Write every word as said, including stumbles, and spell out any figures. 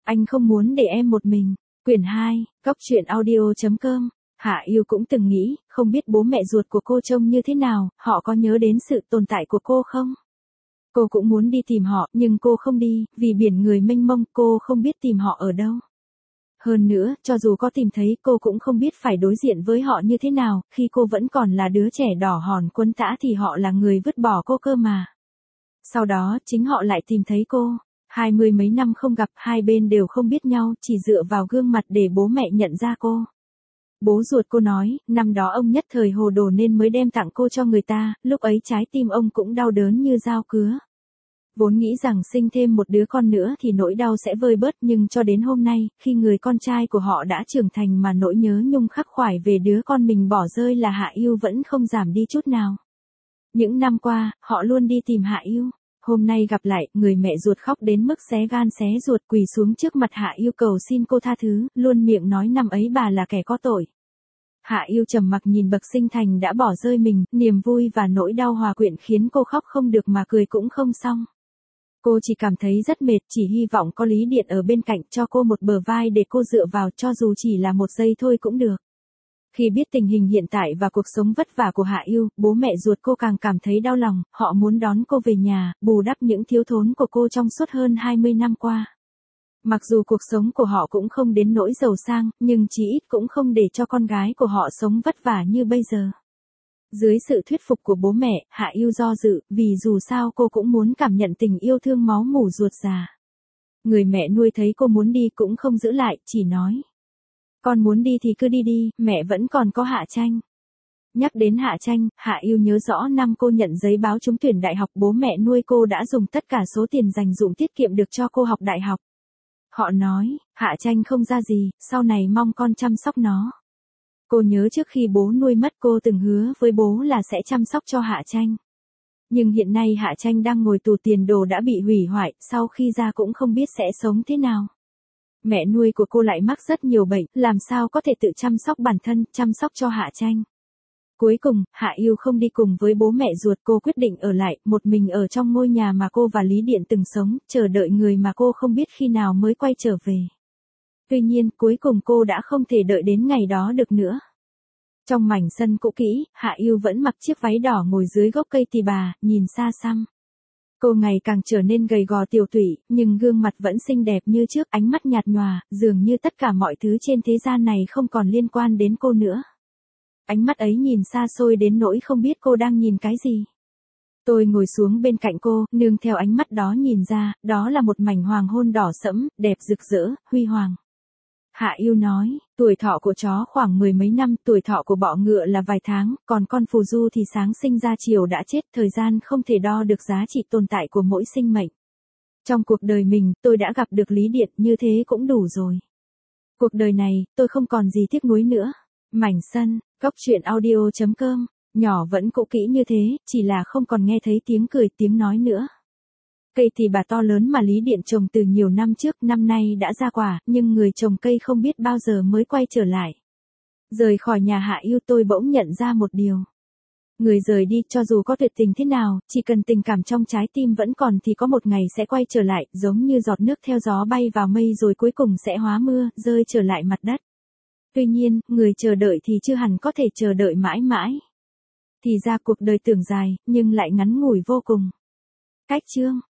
Anh không muốn để em một mình. Quyển hai, Góc truyện audio chấm com. Hạ Yêu cũng từng nghĩ, không biết bố mẹ ruột của cô trông như thế nào, họ có nhớ đến sự tồn tại của cô không? Cô cũng muốn đi tìm họ, nhưng cô không đi, vì biển người mênh mông, cô không biết tìm họ ở đâu. Hơn nữa, cho dù có tìm thấy, cô cũng không biết phải đối diện với họ như thế nào, khi cô vẫn còn là đứa trẻ đỏ hòn quấn tã thì họ là người vứt bỏ cô cơ mà. Sau đó, chính họ lại tìm thấy cô. Hai mươi mấy năm không gặp, hai bên đều không biết nhau, chỉ dựa vào gương mặt để bố mẹ nhận ra cô. Bố ruột cô nói, năm đó ông nhất thời hồ đồ nên mới đem tặng cô cho người ta, lúc ấy trái tim ông cũng đau đớn như dao cứa. Vốn nghĩ rằng sinh thêm một đứa con nữa thì nỗi đau sẽ vơi bớt, nhưng cho đến hôm nay, khi người con trai của họ đã trưởng thành mà nỗi nhớ nhung khắc khoải về đứa con mình bỏ rơi là Hạ Yêu vẫn không giảm đi chút nào. Những năm qua, họ luôn đi tìm Hạ Yêu. Hôm nay gặp lại, người mẹ ruột khóc đến mức xé gan xé ruột, quỳ xuống trước mặt Hạ Yêu cầu xin cô tha thứ, luôn miệng nói năm ấy bà là kẻ có tội. Hạ Yêu trầm mặc nhìn bậc sinh thành đã bỏ rơi mình, niềm vui và nỗi đau hòa quyện khiến cô khóc không được mà cười cũng không xong. Cô chỉ cảm thấy rất mệt, chỉ hy vọng có Lý Điện ở bên cạnh cho cô một bờ vai để cô dựa vào, cho dù chỉ là một giây thôi cũng được. Khi biết tình hình hiện tại và cuộc sống vất vả của Hạ Yêu, bố mẹ ruột cô càng cảm thấy đau lòng, họ muốn đón cô về nhà, bù đắp những thiếu thốn của cô trong suốt hơn hai mươi năm qua. Mặc dù cuộc sống của họ cũng không đến nỗi giàu sang, nhưng chí ít cũng không để cho con gái của họ sống vất vả như bây giờ. Dưới sự thuyết phục của bố mẹ, Hạ Yêu do dự, vì dù sao cô cũng muốn cảm nhận tình yêu thương máu mủ ruột già. Người mẹ nuôi thấy cô muốn đi cũng không giữ lại, chỉ nói. Con muốn đi thì cứ đi đi, mẹ vẫn còn có Hạ Tranh. Nhắc đến Hạ Tranh, Hạ Yêu nhớ rõ năm cô nhận giấy báo trúng tuyển đại học, bố mẹ nuôi cô đã dùng tất cả số tiền dành dụm tiết kiệm được cho cô học đại học. Họ nói, Hạ Tranh không ra gì, sau này mong con chăm sóc nó. Cô nhớ trước khi bố nuôi mất cô từng hứa với bố là sẽ chăm sóc cho Hạ Tranh. Nhưng hiện nay Hạ Tranh đang ngồi tù, tiền đồ đã bị hủy hoại, sau khi ra cũng không biết sẽ sống thế nào. Mẹ nuôi của cô lại mắc rất nhiều bệnh, làm sao có thể tự chăm sóc bản thân, chăm sóc cho Hạ Tranh. Cuối cùng, Hạ Yêu không đi cùng với bố mẹ ruột, cô quyết định ở lại, một mình ở trong ngôi nhà mà cô và Lý Điện từng sống, chờ đợi người mà cô không biết khi nào mới quay trở về. Tuy nhiên, cuối cùng cô đã không thể đợi đến ngày đó được nữa. Trong mảnh sân cũ kỹ, Hạ Yêu vẫn mặc chiếc váy đỏ ngồi dưới gốc cây tỳ bà, nhìn xa xăm. Cô ngày càng trở nên gầy gò tiều tụy, nhưng gương mặt vẫn xinh đẹp như trước, ánh mắt nhạt nhòa, dường như tất cả mọi thứ trên thế gian này không còn liên quan đến cô nữa. Ánh mắt ấy nhìn xa xôi đến nỗi không biết cô đang nhìn cái gì. Tôi ngồi xuống bên cạnh cô, nương theo ánh mắt đó nhìn ra, đó là một mảnh hoàng hôn đỏ sẫm, đẹp rực rỡ, huy hoàng. Hạ Yêu nói, tuổi thọ của chó khoảng mười mấy năm, tuổi thọ của bọ ngựa là vài tháng, còn con phù du thì sáng sinh ra chiều đã chết, thời gian không thể đo được giá trị tồn tại của mỗi sinh mệnh. Trong cuộc đời mình, tôi đã gặp được Lý Điện, như thế cũng đủ rồi. Cuộc đời này, tôi không còn gì tiếc nuối nữa. Mảnh sân, Góc truyện audio chấm com, nhỏ vẫn cũ kỹ như thế, chỉ là không còn nghe thấy tiếng cười, tiếng nói nữa. Cây thì bà to lớn mà Lý Điện trồng từ nhiều năm trước, năm nay đã ra quả, nhưng người trồng cây không biết bao giờ mới quay trở lại. Rời khỏi nhà Hạ Yêu, tôi bỗng nhận ra một điều. Người rời đi, cho dù có tuyệt tình thế nào, chỉ cần tình cảm trong trái tim vẫn còn thì có một ngày sẽ quay trở lại, giống như giọt nước theo gió bay vào mây rồi cuối cùng sẽ hóa mưa, rơi trở lại mặt đất. Tuy nhiên, người chờ đợi thì chưa hẳn có thể chờ đợi mãi mãi. Thì ra cuộc đời tưởng dài, nhưng lại ngắn ngủi vô cùng. Cách chương